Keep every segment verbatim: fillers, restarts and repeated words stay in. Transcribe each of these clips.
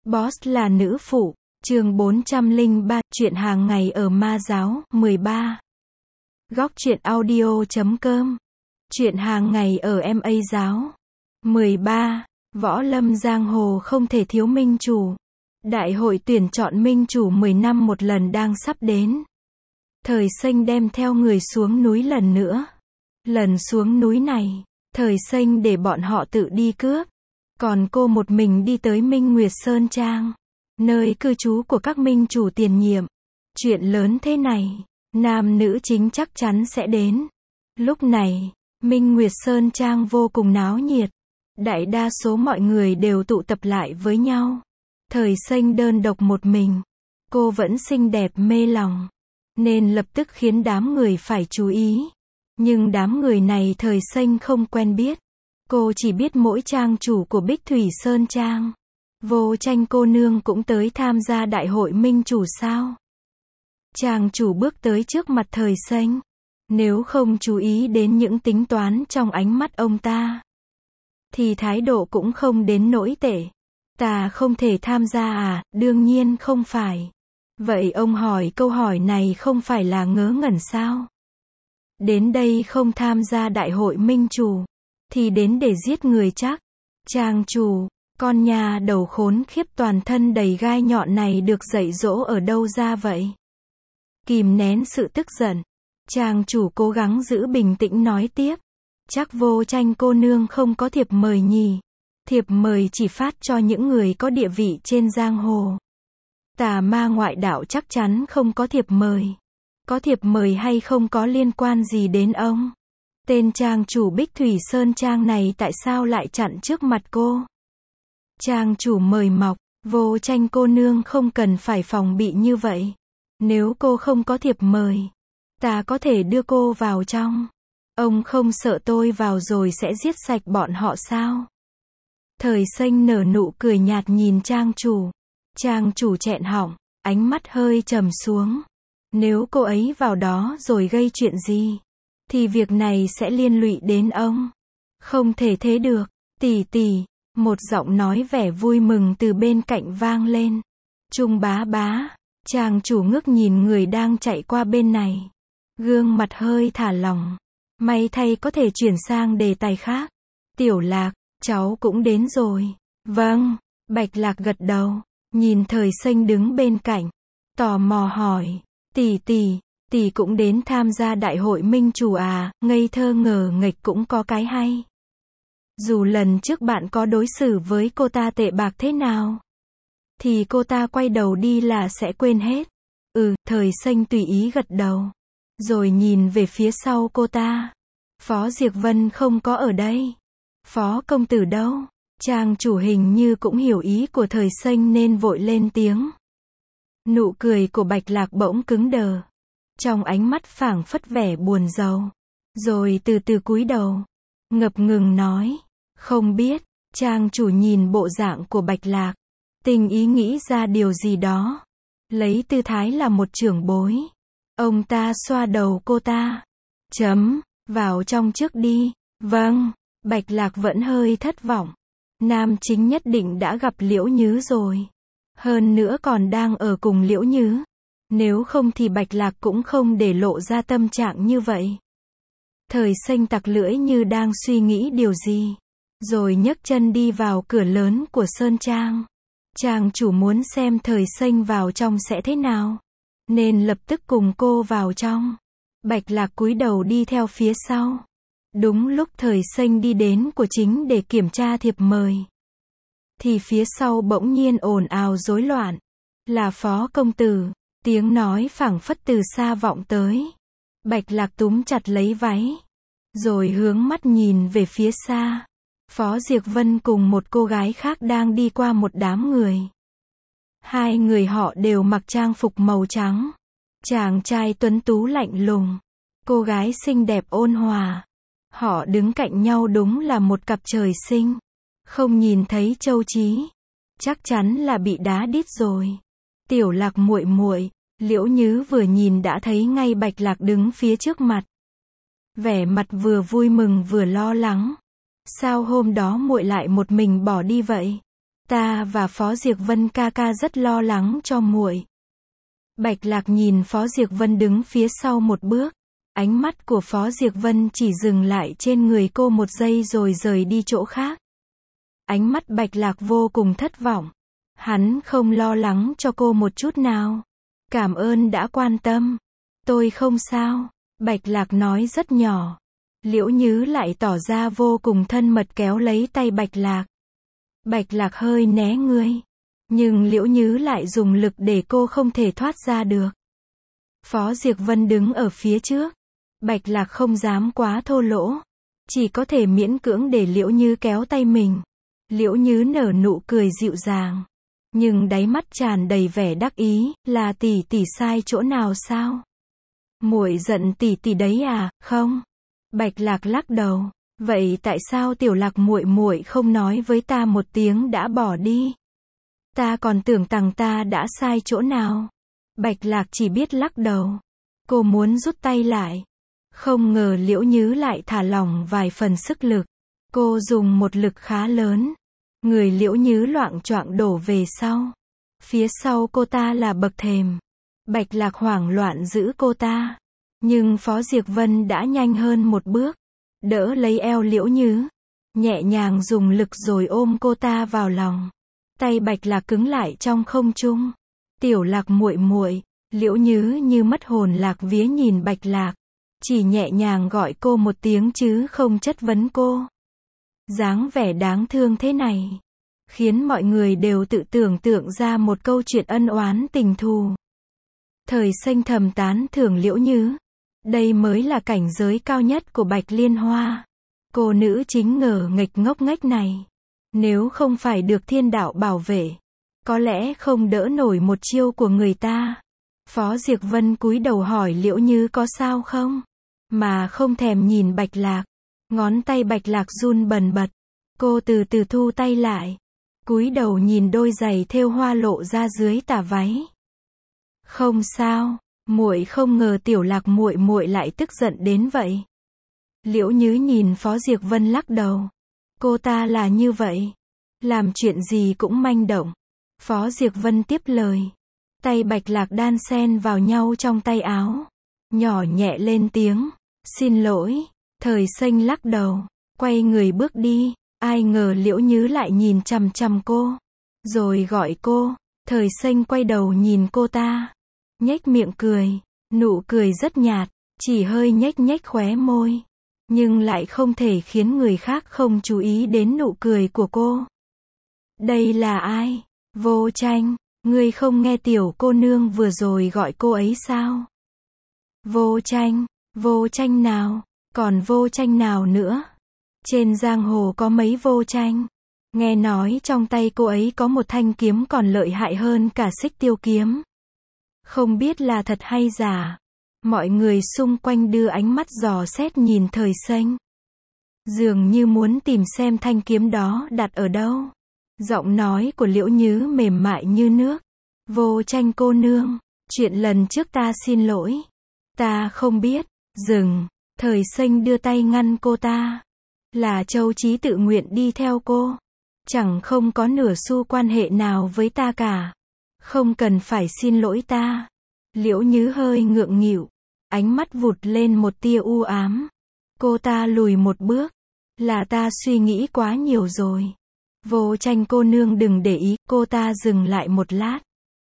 Boss là nữ phụ, chương bốn trăm lẻ ba, chuyện hàng ngày ở Ma Giáo, mười ba. Góc truyện audio chấm com. Chuyện hàng ngày ở em a Giáo. mười ba. Võ lâm giang hồ không thể thiếu minh chủ. Đại hội tuyển chọn minh chủ mười năm một lần đang sắp đến. Thời Xanh đem theo người xuống núi lần nữa. Lần xuống núi này, Thời Xanh để bọn họ tự đi cướp. Còn cô một mình đi tới Minh Nguyệt Sơn Trang, nơi cư trú của các minh chủ tiền nhiệm. Chuyện lớn thế này, nam nữ chính chắc chắn sẽ đến. Lúc này, Minh Nguyệt Sơn Trang vô cùng náo nhiệt. Đại đa số mọi người đều tụ tập lại với nhau. Thời Xanh đơn độc một mình. Cô vẫn xinh đẹp mê lòng, nên lập tức khiến đám người phải chú ý. Nhưng đám người này Thời Xanh không quen biết. Cô chỉ biết mỗi trang chủ của Bích Thủy Sơn Trang. Vô Tranh cô nương cũng tới tham gia đại hội minh chủ sao? Trang chủ bước tới trước mặt Thời Xanh. Nếu không chú ý đến những tính toán trong ánh mắt ông ta, thì thái độ cũng không đến nỗi tệ. Ta không thể tham gia à? Đương nhiên không phải. Vậy ông hỏi câu hỏi này không phải là ngớ ngẩn sao? Đến đây không tham gia đại hội minh chủ, thì đến để giết người chắc. Trang chủ, con nhà đầu khốn khiếp toàn thân đầy gai nhọn này được dạy dỗ ở đâu ra vậy? Kìm nén sự tức giận, trang chủ cố gắng giữ bình tĩnh nói tiếp. Chắc Vô Tranh cô nương không có thiệp mời nhỉ? Thiệp mời chỉ phát cho những người có địa vị trên giang hồ. Tà ma ngoại đạo chắc chắn không có thiệp mời. Có thiệp mời hay không có liên quan gì đến ông. Tên trang chủ Bích Thủy Sơn Trang này tại sao lại chặn trước mặt cô? Trang chủ mời mọc, Vô Tranh cô nương không cần phải phòng bị như vậy. Nếu cô không có thiệp mời, ta có thể đưa cô vào trong. Ông không sợ tôi vào rồi sẽ giết sạch bọn họ sao? Thời Xanh nở nụ cười nhạt nhìn trang chủ. Trang chủ chẹn họng, ánh mắt hơi trầm xuống. Nếu cô ấy vào đó rồi gây chuyện gì, thì việc này sẽ liên lụy đến ông. Không thể thế được, tỷ tỷ. Một giọng nói vẻ vui mừng từ bên cạnh vang lên. Trung bá bá. Trang chủ ngước nhìn người đang chạy qua bên này. Gương mặt hơi thả lỏng. May thay có thể chuyển sang đề tài khác. Tiểu Lạc, cháu cũng đến rồi. Vâng. Bạch Lạc gật đầu. Nhìn Thời Xanh đứng bên cạnh, tò mò hỏi. Tỷ tỷ, tỷ cũng đến tham gia đại hội minh chủ à? Ngây thơ ngờ nghệch cũng có cái hay. Dù lần trước bạn có đối xử với cô ta tệ bạc thế nào, thì cô ta quay đầu đi là sẽ quên hết. Ừ, Thời Xanh tùy ý gật đầu. Rồi nhìn về phía sau cô ta. Phó Diệc Vân không có ở đây. Phó công tử đâu? Trang chủ hình như cũng hiểu ý của Thời Xanh nên vội lên tiếng. Nụ cười của Bạch Lạc bỗng cứng đờ. Trong ánh mắt phảng phất vẻ buồn rầu. Rồi từ từ cúi đầu. Ngập ngừng nói. Không biết. Trang chủ nhìn bộ dạng của Bạch Lạc. Tình ý nghĩ ra điều gì đó. Lấy tư thái là một trưởng bối. Ông ta xoa đầu cô ta. Chấm. Vào trong trước đi. Vâng. Bạch Lạc vẫn hơi thất vọng. Nam chính nhất định đã gặp Liễu Nhứ rồi. Hơn nữa còn đang ở cùng Liễu Nhứ. Nếu không thì Bạch Lạc cũng không để lộ ra tâm trạng như vậy. Thời Xanh tặc lưỡi như đang suy nghĩ điều gì. Rồi nhấc chân đi vào cửa lớn của Sơn Trang. Trang chủ muốn xem Thời Xanh vào trong sẽ thế nào, nên lập tức cùng cô vào trong. Bạch Lạc cúi đầu đi theo phía sau. Đúng lúc Thời Xanh đi đến của chính để kiểm tra thiệp mời, thì phía sau bỗng nhiên ồn ào rối loạn. Là Phó công tử. Tiếng nói phảng phất từ xa vọng tới. Bạch Lạc túm chặt lấy váy, rồi hướng mắt nhìn về phía xa. Phó Diệc Vân cùng một cô gái khác đang đi qua một đám người. Hai người họ đều mặc trang phục màu trắng. Chàng trai tuấn tú lạnh lùng, cô gái xinh đẹp ôn hòa. Họ đứng cạnh nhau đúng là một cặp trời sinh. Không nhìn thấy Châu Chí, chắc chắn là bị đá đít rồi. Tiểu Lạc muội muội. Liễu Nhứ vừa nhìn đã thấy ngay Bạch Lạc đứng phía trước mặt. Vẻ mặt vừa vui mừng vừa lo lắng. Sao hôm đó muội lại một mình bỏ đi vậy? Ta và Phó Diệc Vân ca ca rất lo lắng cho muội. Bạch Lạc nhìn Phó Diệc Vân đứng phía sau một bước. Ánh mắt của Phó Diệc Vân chỉ dừng lại trên người cô một giây rồi rời đi chỗ khác. Ánh mắt Bạch Lạc vô cùng thất vọng. Hắn không lo lắng cho cô một chút nào. Cảm ơn đã quan tâm. Tôi không sao. Bạch Lạc nói rất nhỏ. Liễu Nhứ lại tỏ ra vô cùng thân mật kéo lấy tay Bạch Lạc. Bạch Lạc hơi né người. Nhưng Liễu Nhứ lại dùng lực để cô không thể thoát ra được. Phó Diệc Vân đứng ở phía trước. Bạch Lạc không dám quá thô lỗ. Chỉ có thể miễn cưỡng để Liễu Nhứ kéo tay mình. Liễu Nhứ nở nụ cười dịu dàng. Nhưng đáy mắt tràn đầy vẻ đắc ý, là tỷ tỷ sai chỗ nào sao? Muội giận tỷ tỷ đấy à, không? Bạch Lạc lắc đầu. Vậy tại sao Tiểu Lạc muội muội không nói với ta một tiếng đã bỏ đi? Ta còn tưởng rằng ta đã sai chỗ nào. Bạch Lạc chỉ biết lắc đầu. Cô muốn rút tay lại. Không ngờ Liễu Nhứ lại thả lỏng vài phần sức lực. Cô dùng một lực khá lớn. Người Liễu Nhứ loạng choạng đổ về sau. Phía sau cô ta là bậc thềm. Bạch Lạc hoảng loạn giữ cô ta. Nhưng Phó Diệc Vân đã nhanh hơn một bước. Đỡ lấy eo Liễu Nhứ. Nhẹ nhàng dùng lực rồi ôm cô ta vào lòng. Tay Bạch Lạc cứng lại trong không trung. Tiểu Lạc muội muội. Liễu Nhứ như mất hồn lạc vía nhìn Bạch Lạc. Chỉ nhẹ nhàng gọi cô một tiếng chứ không chất vấn cô. Dáng vẻ đáng thương thế này. Khiến mọi người đều tự tưởng tượng ra một câu chuyện ân oán tình thù. Thời Xanh thầm tán thưởng Liễu Nhứ. Đây mới là cảnh giới cao nhất của Bạch Liên Hoa. Cô nữ chính ngờ nghịch ngốc nghếch này. Nếu không phải được thiên đạo bảo vệ. Có lẽ không đỡ nổi một chiêu của người ta. Phó Diệc Vân cúi đầu hỏi Liễu Nhứ có sao không? Mà không thèm nhìn Bạch Lạc. Ngón tay Bạch Lạc run bần bật. Cô từ từ thu tay lại. Cúi đầu nhìn đôi giày thêu hoa lộ ra dưới tà váy. Không sao, muội không ngờ Tiểu Lạc muội muội lại tức giận đến vậy. Liễu Nhứ nhìn Phó Diệc Vân lắc đầu. Cô ta là như vậy. Làm chuyện gì cũng manh động. Phó Diệc Vân tiếp lời. Tay Bạch Lạc đan xen vào nhau trong tay áo. Nhỏ nhẹ lên tiếng. Xin lỗi. Thời Xanh lắc đầu. Quay người bước đi. Ai ngờ Liễu Nhứ lại nhìn chằm chằm cô. Rồi gọi cô. Thời Xanh quay đầu nhìn cô ta. Nhếch miệng cười. Nụ cười rất nhạt. Chỉ hơi nhếch nhếch khóe môi. Nhưng lại không thể khiến người khác không chú ý đến nụ cười của cô. Đây là ai? Vô Tranh. Ngươi không nghe tiểu cô nương vừa rồi gọi cô ấy sao? Vô Tranh. Vô Tranh nào? Còn Vô Tranh nào nữa? Trên giang hồ có mấy Vô Tranh. Nghe nói trong tay cô ấy có một thanh kiếm còn lợi hại hơn cả Xích Tiêu kiếm. Không biết là thật hay giả. Mọi người xung quanh đưa ánh mắt dò xét nhìn Thời Xanh. Dường như muốn tìm xem thanh kiếm đó đặt ở đâu. Giọng nói của Liễu Nhứ mềm mại như nước. Vô Tranh cô nương. Chuyện lần trước ta xin lỗi. Ta không biết. Dừng. Thời Xanh đưa tay ngăn cô ta. Là Châu Chí tự nguyện đi theo cô. Chẳng không có nửa xu quan hệ nào với ta cả. Không cần phải xin lỗi ta. Liễu Nhứ hơi ngượng nghịu. Ánh mắt vụt lên một tia u ám. Cô ta lùi một bước. Là ta suy nghĩ quá nhiều rồi. Vô Tranh cô nương đừng để ý. Cô ta dừng lại một lát.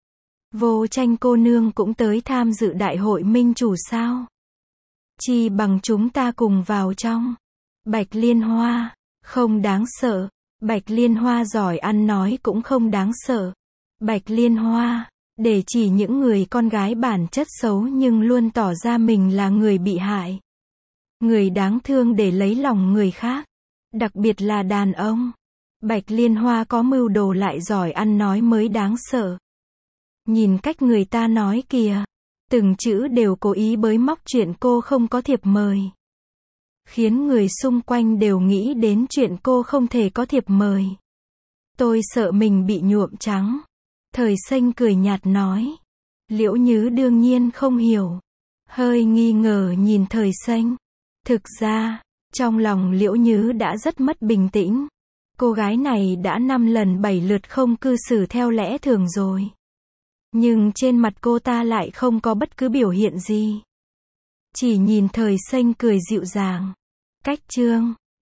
Vô Tranh cô nương cũng tới tham dự đại hội minh chủ sao? Chi bằng chúng ta cùng vào trong. Bạch Liên Hoa. Không đáng sợ. Bạch Liên Hoa giỏi ăn nói cũng không đáng sợ. Bạch Liên Hoa. Để chỉ những người con gái bản chất xấu nhưng luôn tỏ ra mình là người bị hại. Người đáng thương để lấy lòng người khác. Đặc biệt là đàn ông. Bạch Liên Hoa có mưu đồ lại giỏi ăn nói mới đáng sợ. Nhìn cách người ta nói kìa. Từng chữ đều cố ý bới móc chuyện cô không có thiệp mời. Khiến người xung quanh đều nghĩ đến chuyện cô không thể có thiệp mời. Tôi sợ mình bị nhuộm trắng. Thời Xanh cười nhạt nói. Liễu Nhứ đương nhiên không hiểu. Hơi nghi ngờ nhìn Thời Xanh. Thực ra, trong lòng Liễu Nhứ đã rất mất bình tĩnh. Cô gái này đã năm lần bảy lượt không cư xử theo lẽ thường rồi. Nhưng trên mặt cô ta lại không có bất cứ biểu hiện gì. Chỉ nhìn Thời Xanh cười dịu dàng. Cách chương